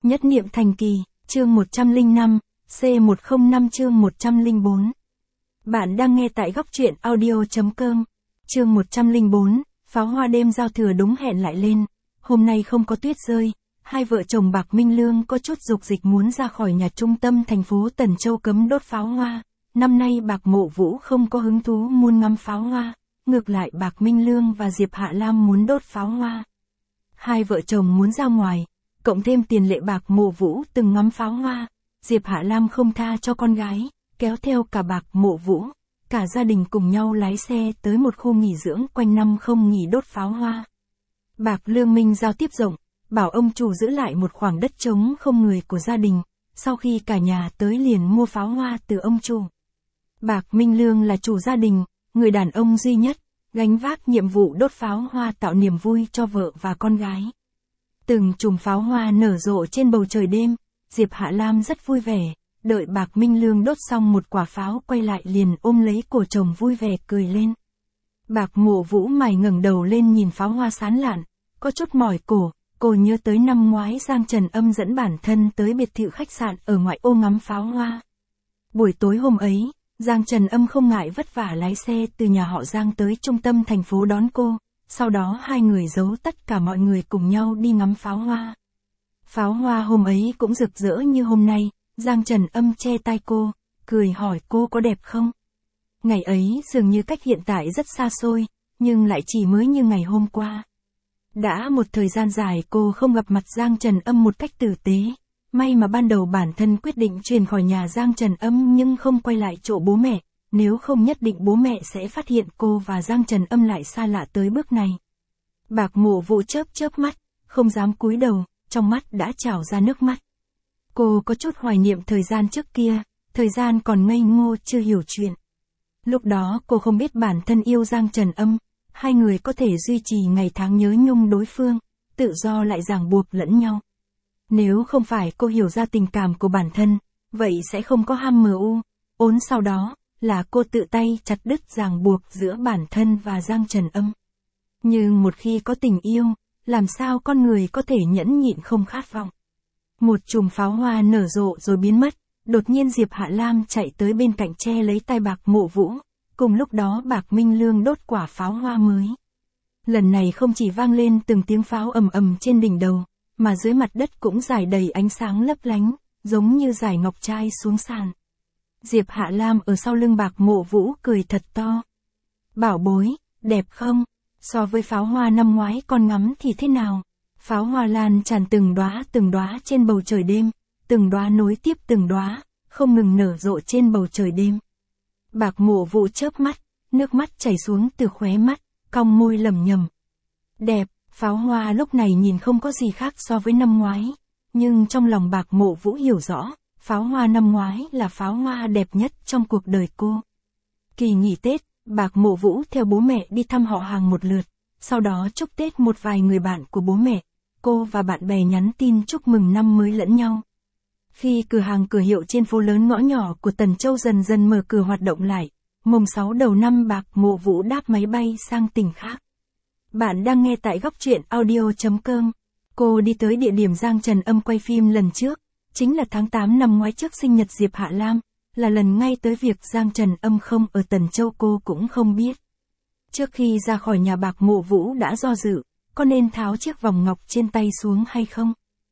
Nhất niệm thành kỳ, chương 105, C105 chương 104. Bạn đang nghe tại góc truyện audio.com. Chương 104, pháo hoa đêm giao thừa đúng hẹn lại lên. Hôm nay không có tuyết rơi, hai vợ chồng Bạc Minh Lương có chút dục dịch muốn ra khỏi nhà trung tâm thành phố Tần Châu cấm đốt pháo hoa. Năm nay Bạc Mộ Vũ không có hứng thú muốn ngắm pháo hoa, ngược lại Bạc Minh Lương và Diệp Hạ Lam muốn đốt pháo hoa. Hai vợ chồng muốn ra ngoài, cộng thêm tiền lệ Bạc Mộ Vũ từng ngắm pháo hoa, Diệp Hạ Lam không tha cho con gái, kéo theo cả Bạc Mộ Vũ, cả gia đình cùng nhau lái xe tới một khu nghỉ dưỡng quanh năm không nghỉ đốt pháo hoa. Bạc Lương Minh giao tiếp rộng, bảo ông chủ giữ lại một khoảng đất trống không người của gia đình, sau khi cả nhà tới liền mua pháo hoa từ ông chủ. Bạc Minh Lương là chủ gia đình, người đàn ông duy nhất, gánh vác nhiệm vụ đốt pháo hoa tạo niềm vui cho vợ và con gái. Từng chùm pháo hoa nở rộ trên bầu trời đêm, Diệp Hạ Lam rất vui vẻ, đợi Bạc Minh Lương đốt xong một quả pháo quay lại liền ôm lấy cổ chồng vui vẻ cười lên. Bạc Mộ Vũ mày ngẩng đầu lên nhìn pháo hoa sáng lạn, có chút mỏi cổ, cô nhớ tới năm ngoái Giang Trần Âm dẫn bản thân tới biệt thự khách sạn ở ngoại ô ngắm pháo hoa. Buổi tối hôm ấy, Giang Trần Âm không ngại vất vả lái xe từ nhà họ Giang tới trung tâm thành phố đón cô, sau đó hai người giấu tất cả mọi người cùng nhau đi ngắm pháo hoa. Pháo hoa hôm ấy cũng rực rỡ như hôm nay, Giang Trần Âm che tai cô, cười hỏi cô có đẹp không? Ngày ấy dường như cách hiện tại rất xa xôi, nhưng lại chỉ mới như ngày hôm qua. Đã một thời gian dài cô không gặp mặt Giang Trần Âm một cách tử tế. May mà ban đầu bản thân quyết định chuyển khỏi nhà Giang Trần Âm nhưng không quay lại chỗ bố mẹ, nếu không nhất định bố mẹ sẽ phát hiện cô và Giang Trần Âm lại xa lạ tới bước này. Bạc Mộ Vũ chớp mắt, không dám cúi đầu, trong mắt đã trào ra nước mắt. Cô có chút hoài niệm thời gian trước kia, thời gian còn ngây ngô chưa hiểu chuyện. Lúc đó cô không biết bản thân yêu Giang Trần Âm, hai người có thể duy trì ngày tháng nhớ nhung đối phương, tự do lại ràng buộc lẫn nhau. Nếu không phải cô hiểu ra tình cảm của bản thân, vậy sẽ không có HMU, ốn sau đó, là cô tự tay chặt đứt ràng buộc giữa bản thân và Giang Trần Âm. Nhưng một khi có tình yêu, làm sao con người có thể nhẫn nhịn không khát vọng. Một chùm pháo hoa nở rộ rồi biến mất, đột nhiên Diệp Hạ Lam chạy tới bên cạnh che lấy tay Bạc Mộ Vũ, cùng lúc đó Bạc Minh Lương đốt quả pháo hoa mới. Lần này không chỉ vang lên từng tiếng pháo ầm ầm trên đỉnh đầu, mà dưới mặt đất cũng rải đầy ánh sáng lấp lánh, giống như rải ngọc trai xuống sàn. Diệp Hạ Lam ở sau lưng Bạc Mộ Vũ cười thật to. Bảo bối, đẹp không? So với pháo hoa năm ngoái con ngắm thì thế nào? Pháo hoa lan tràn từng đóa trên bầu trời đêm, từng đóa nối tiếp từng đóa, không ngừng nở rộ trên bầu trời đêm. Bạc Mộ Vũ chớp mắt, nước mắt chảy xuống từ khóe mắt, cong môi lẩm nhẩm. Đẹp. Pháo hoa lúc này nhìn không có gì khác so với năm ngoái, nhưng trong lòng Bạc Mộ Vũ hiểu rõ, pháo hoa năm ngoái là pháo hoa đẹp nhất trong cuộc đời cô. Kỳ nghỉ Tết, Bạc Mộ Vũ theo bố mẹ đi thăm họ hàng một lượt, sau đó chúc Tết một vài người bạn của bố mẹ, cô và bạn bè nhắn tin chúc mừng năm mới lẫn nhau. Khi cửa hàng cửa hiệu trên phố lớn ngõ nhỏ của Tần Châu dần dần mở cửa hoạt động lại, mùng 6 đầu năm Bạc Mộ Vũ đáp máy bay sang tỉnh khác. Bạn đang nghe tại góc truyện audio.com. Cô đi tới địa điểm Giang Trần Âm quay phim lần trước, chính là tháng 8 năm ngoái trước sinh nhật Diệp Hạ Lam, là lần ngay tới việc Giang Trần Âm không ở Tần Châu cô cũng không biết. Trước khi ra khỏi nhà Bạc Mộ Vũ đã do dự, có nên tháo chiếc vòng ngọc trên tay xuống hay không?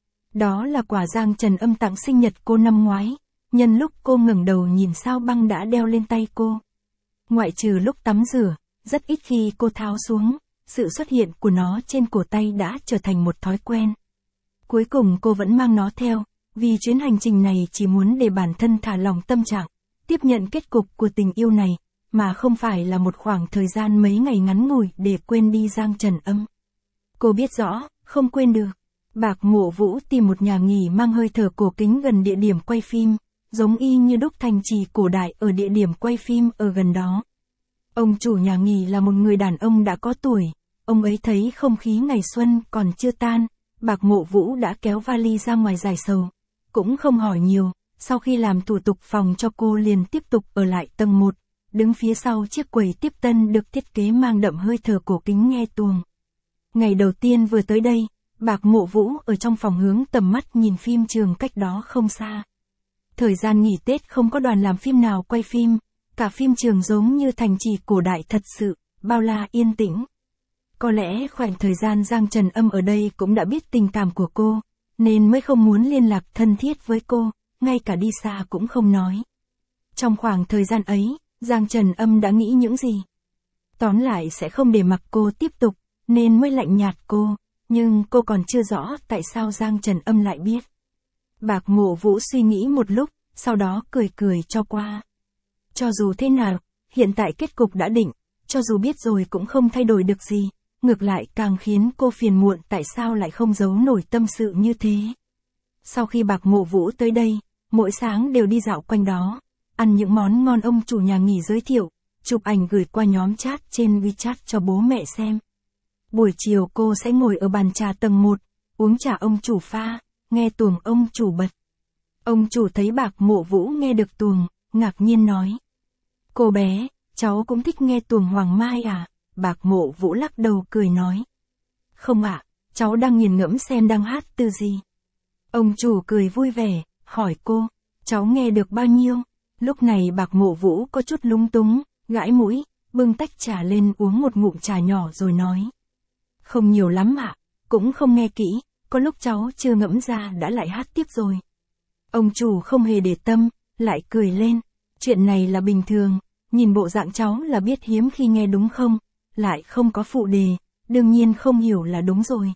Đó là quà Giang Trần Âm tặng sinh nhật cô năm ngoái, nhân lúc cô ngẩng đầu nhìn sao băng đã đeo lên tay cô. Ngoại trừ lúc tắm rửa, rất ít khi cô tháo xuống. Sự xuất hiện của nó trên cổ tay đã trở thành một thói quen. Cuối cùng cô vẫn mang nó theo, vì chuyến hành trình này chỉ muốn để bản thân thả lỏng tâm trạng, tiếp nhận kết cục của tình yêu này, mà không phải là một khoảng thời gian mấy ngày ngắn ngủi để quên đi Giang Trần Âm. Cô biết rõ, không quên được. Bạc Mộ Vũ tìm một nhà nghỉ mang hơi thở cổ kính gần địa điểm quay phim, giống y như đúc thành trì cổ đại ở địa điểm quay phim ở gần đó. Ông chủ nhà nghỉ là một người đàn ông đã có tuổi, ông ấy thấy không khí ngày xuân còn chưa tan, Bạc Mộ Vũ đã kéo vali ra ngoài giải sầu. Cũng không hỏi nhiều, sau khi làm thủ tục phòng cho cô liền tiếp tục ở lại tầng 1, đứng phía sau chiếc quầy tiếp tân được thiết kế mang đậm hơi thở cổ kính nghe tuồng. Ngày đầu tiên vừa tới đây, Bạc Mộ Vũ ở trong phòng hướng tầm mắt nhìn phim trường cách đó không xa. Thời gian nghỉ Tết không có đoàn làm phim nào quay phim, cả phim trường giống như thành trì cổ đại thật sự, bao la yên tĩnh. Có lẽ khoảng thời gian Giang Trần Âm ở đây cũng đã biết tình cảm của cô, nên mới không muốn liên lạc thân thiết với cô, ngay cả đi xa cũng không nói. Trong khoảng thời gian ấy, Giang Trần Âm đã nghĩ những gì? Tóm lại sẽ không để mặc cô tiếp tục, nên mới lạnh nhạt cô, nhưng cô còn chưa rõ tại sao Giang Trần Âm lại biết. Bạc Mộ Vũ suy nghĩ một lúc, sau đó cười cười cho qua. Cho dù thế nào, hiện tại kết cục đã định, cho dù biết rồi cũng không thay đổi được gì, ngược lại càng khiến cô phiền muộn tại sao lại không giấu nổi tâm sự như thế. Sau khi Bạc Mộ Vũ tới đây, mỗi sáng đều đi dạo quanh đó, ăn những món ngon ông chủ nhà nghỉ giới thiệu, chụp ảnh gửi qua nhóm chat trên WeChat cho bố mẹ xem. Buổi chiều cô sẽ ngồi ở bàn trà tầng 1, uống trà ông chủ pha, nghe tuồng ông chủ bật. Ông chủ thấy Bạc Mộ Vũ nghe được tuồng, ngạc nhiên nói. Cô bé, cháu cũng thích nghe tuồng Hoàng Mai à? Bạc Mộ Vũ lắc đầu cười nói. Không ạ, cháu đang nghiền ngẫm xem đang hát từ gì. Ông chủ cười vui vẻ, hỏi cô, cháu nghe được bao nhiêu? Lúc này Bạc Mộ Vũ có chút lúng túng, gãi mũi, bưng tách trà lên uống một ngụm trà nhỏ rồi nói. Không nhiều lắm ạ, cũng không nghe kỹ, có lúc cháu chưa ngẫm ra đã lại hát tiếp rồi. Ông chủ không hề để tâm, lại cười lên, chuyện này là bình thường, nhìn bộ dạng cháu là biết hiếm khi nghe đúng không, lại không có phụ đề, đương nhiên không hiểu là đúng rồi.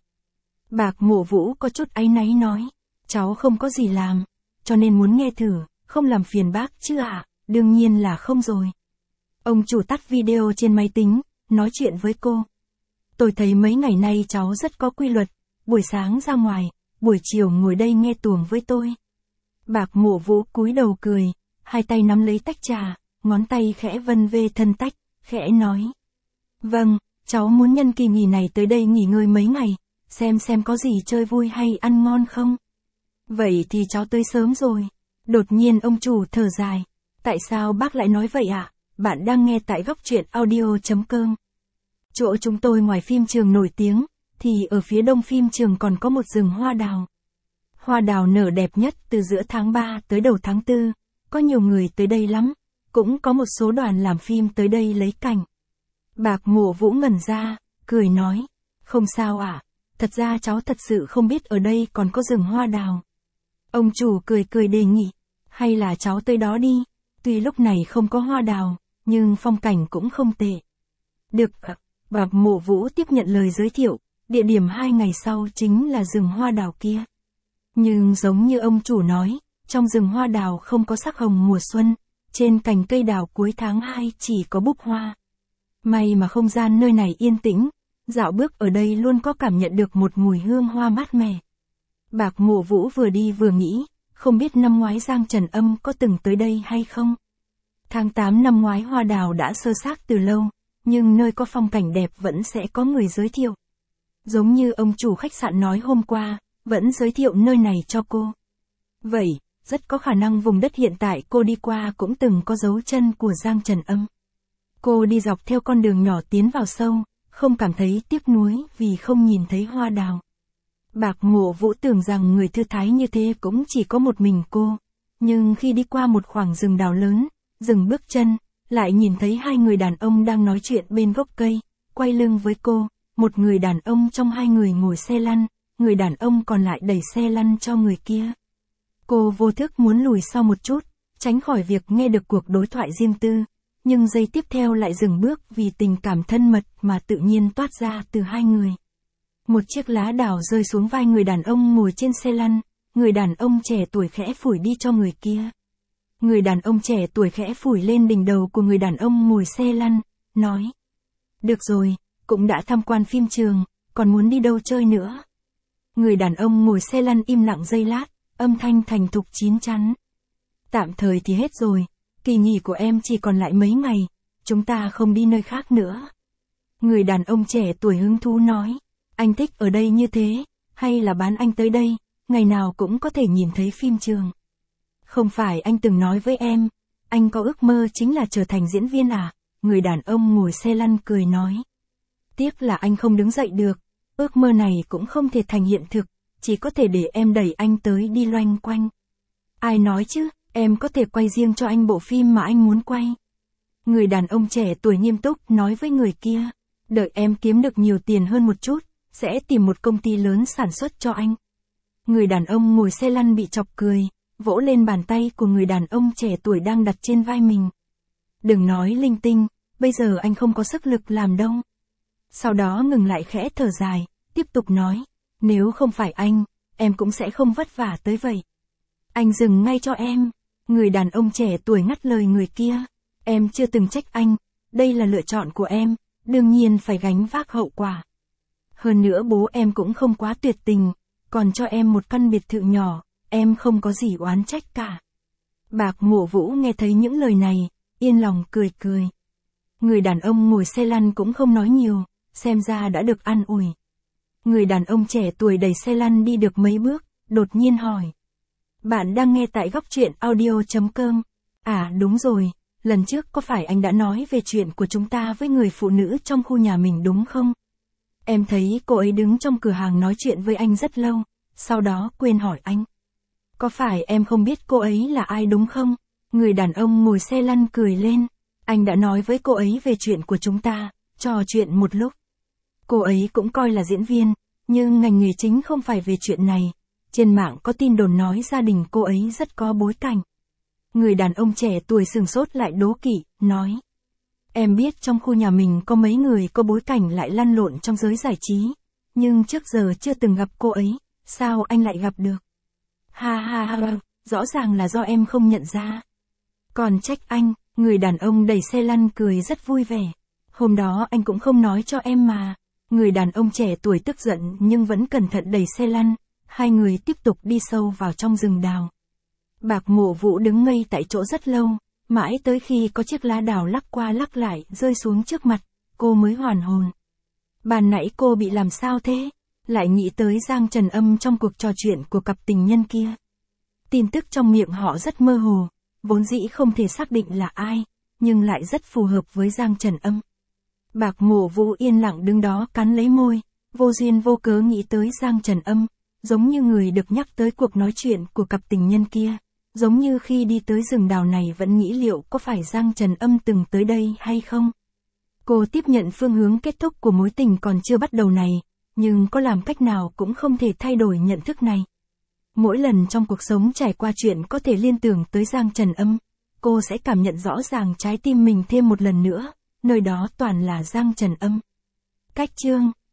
Bạc Mộ Vũ có chút áy náy nói, cháu không có gì làm, cho nên muốn nghe thử, không làm phiền bác chứ ạ, đương nhiên là không rồi. Ông chủ tắt video trên máy tính, nói chuyện với cô. Tôi thấy mấy ngày nay cháu rất có quy luật, buổi sáng ra ngoài, buổi chiều ngồi đây nghe tuồng với tôi. Bạc Mộ Vũ cúi đầu cười, hai tay nắm lấy tách trà, ngón tay khẽ vân về thân tách, khẽ nói. Vâng, cháu muốn nhân kỳ nghỉ này tới đây nghỉ ngơi mấy ngày, xem có gì chơi vui hay ăn ngon không. Vậy thì cháu tới sớm rồi. Đột nhiên ông chủ thở dài. Tại sao bác lại nói vậy ạ? Bạn đang nghe tại góc truyện audio.com. Chỗ chúng tôi ngoài phim trường nổi tiếng, thì ở phía đông phim trường còn có một rừng hoa đào. Hoa đào nở đẹp nhất từ giữa tháng 3 tới đầu tháng 4, có nhiều người tới đây lắm, cũng có một số đoàn làm phim tới đây lấy cảnh. Bạc Mộ Vũ ngẩn ra, cười nói, không sao ạ, thật ra cháu thật sự không biết ở đây còn có rừng hoa đào. Ông chủ cười cười đề nghị, hay là cháu tới đó đi, tuy lúc này không có hoa đào, nhưng phong cảnh cũng không tệ. Được ạ, Bạc Mộ Vũ tiếp nhận lời giới thiệu, địa điểm 2 ngày sau chính là rừng hoa đào kia. Nhưng giống như ông chủ nói, trong rừng hoa đào không có sắc hồng mùa xuân, trên cành cây đào cuối tháng 2 chỉ có búp hoa. May mà không gian nơi này yên tĩnh, dạo bước ở đây luôn có cảm nhận được một mùi hương hoa mát mẻ. Bạc Mộ Vũ vừa đi vừa nghĩ, không biết năm ngoái Giang Trần Âm có từng tới đây hay không. Tháng 8 năm ngoái hoa đào đã sơ xác từ lâu, nhưng nơi có phong cảnh đẹp vẫn sẽ có người giới thiệu. Giống như ông chủ khách sạn nói hôm qua, vẫn giới thiệu nơi này cho cô. Vậy, rất có khả năng vùng đất hiện tại cô đi qua cũng từng có dấu chân của Giang Trần Âm. Cô đi dọc theo con đường nhỏ tiến vào sâu, không cảm thấy tiếc nuối vì không nhìn thấy hoa đào. Bạc Mộ Vũ tưởng rằng người thư thái như thế cũng chỉ có một mình cô, nhưng khi đi qua một khoảng rừng đào lớn, dừng bước chân, lại nhìn thấy hai người đàn ông đang nói chuyện bên gốc cây, quay lưng với cô, một người đàn ông trong hai người ngồi xe lăn, người đàn ông còn lại đẩy xe lăn cho người kia. Cô vô thức muốn lùi sau một chút, tránh khỏi việc nghe được cuộc đối thoại riêng tư, nhưng giây tiếp theo lại dừng bước vì tình cảm thân mật mà tự nhiên toát ra từ hai người. Một chiếc lá đào rơi xuống vai người đàn ông ngồi trên xe lăn, người đàn ông trẻ tuổi khẽ phủi đi cho người kia. Người đàn ông trẻ tuổi khẽ phủi lên đỉnh đầu của người đàn ông ngồi xe lăn, nói. Được rồi, cũng đã tham quan phim trường, còn muốn đi đâu chơi nữa. Người đàn ông ngồi xe lăn im lặng giây lát, âm thanh thành thục chín chắn. Tạm thời thì hết rồi, kỳ nghỉ của em chỉ còn lại mấy ngày, chúng ta không đi nơi khác nữa. Người đàn ông trẻ tuổi hứng thú nói, anh thích ở đây như thế, hay là bán anh tới đây, ngày nào cũng có thể nhìn thấy phim trường. Không phải anh từng nói với em, anh có ước mơ chính là trở thành diễn viên à? Người đàn ông ngồi xe lăn cười nói. Tiếc là anh không đứng dậy được, ước mơ này cũng không thể thành hiện thực, chỉ có thể để em đẩy anh tới đi loanh quanh. Ai nói chứ, em có thể quay riêng cho anh bộ phim mà anh muốn quay. Người đàn ông trẻ tuổi nghiêm túc nói với người kia, đợi em kiếm được nhiều tiền hơn một chút, sẽ tìm một công ty lớn sản xuất cho anh. Người đàn ông ngồi xe lăn bị chọc cười, vỗ lên bàn tay của người đàn ông trẻ tuổi đang đặt trên vai mình. Đừng nói linh tinh, bây giờ anh không có sức lực làm đâu. Sau đó ngừng lại khẽ thở dài, tiếp tục nói, nếu không phải anh, em cũng sẽ không vất vả tới vậy. Anh dừng ngay cho em. Người đàn ông trẻ tuổi ngắt lời người kia, em chưa từng trách anh, đây là lựa chọn của em, đương nhiên phải gánh vác hậu quả. Hơn nữa bố em cũng không quá tuyệt tình, còn cho em một căn biệt thự nhỏ, em không có gì oán trách cả. Bạc Mộ Vũ nghe thấy những lời này, yên lòng cười cười. Người đàn ông ngồi xe lăn cũng không nói nhiều, xem ra đã được an ủi. Người đàn ông trẻ tuổi đẩy xe lăn đi được mấy bước, đột nhiên hỏi. Bạn đang nghe tại góc truyện audio.com. À đúng rồi, lần trước có phải anh đã nói về chuyện của chúng ta với người phụ nữ trong khu nhà mình đúng không? Em thấy cô ấy đứng trong cửa hàng nói chuyện với anh rất lâu, sau đó quên hỏi anh. Có phải em không biết cô ấy là ai đúng không? Người đàn ông ngồi xe lăn cười lên. Anh đã nói với cô ấy về chuyện của chúng ta, trò chuyện một lúc. Cô ấy cũng coi là diễn viên, nhưng ngành nghề chính không phải về chuyện này. Trên mạng có tin đồn nói gia đình cô ấy rất có bối cảnh. Người đàn ông trẻ tuổi sừng sốt lại đố kỵ, nói. Em biết trong khu nhà mình có mấy người có bối cảnh lại lăn lộn trong giới giải trí. Nhưng trước giờ chưa từng gặp cô ấy, sao anh lại gặp được? Ha ha ha, rõ ràng là do em không nhận ra. Còn trách anh, người đàn ông đẩy xe lăn cười rất vui vẻ. Hôm đó anh cũng không nói cho em mà. Người đàn ông trẻ tuổi tức giận nhưng vẫn cẩn thận đẩy xe lăn. Hai người tiếp tục đi sâu vào trong rừng đào. Bạc Mộ Vũ đứng ngây tại chỗ rất lâu, mãi tới khi có chiếc lá đào lắc qua lắc lại rơi xuống trước mặt, cô mới hoàn hồn. Ban nãy cô bị làm sao thế? Lại nghĩ tới Giang Trần Âm trong cuộc trò chuyện của cặp tình nhân kia. Tin tức trong miệng họ rất mơ hồ, vốn dĩ không thể xác định là ai, nhưng lại rất phù hợp với Giang Trần Âm. Bạc Mộ Vũ yên lặng đứng đó cắn lấy môi, vô duyên vô cớ nghĩ tới Giang Trần Âm, giống như người được nhắc tới cuộc nói chuyện của cặp tình nhân kia, giống như khi đi tới rừng đào này vẫn nghĩ liệu có phải Giang Trần Âm từng tới đây hay không. Cô tiếp nhận phương hướng kết thúc của mối tình còn chưa bắt đầu này, nhưng có làm cách nào cũng không thể thay đổi nhận thức này. Mỗi lần trong cuộc sống trải qua chuyện có thể liên tưởng tới Giang Trần Âm, cô sẽ cảm nhận rõ ràng trái tim mình thêm một lần nữa, nơi đó toàn là Giang Trần Âm. Cách chương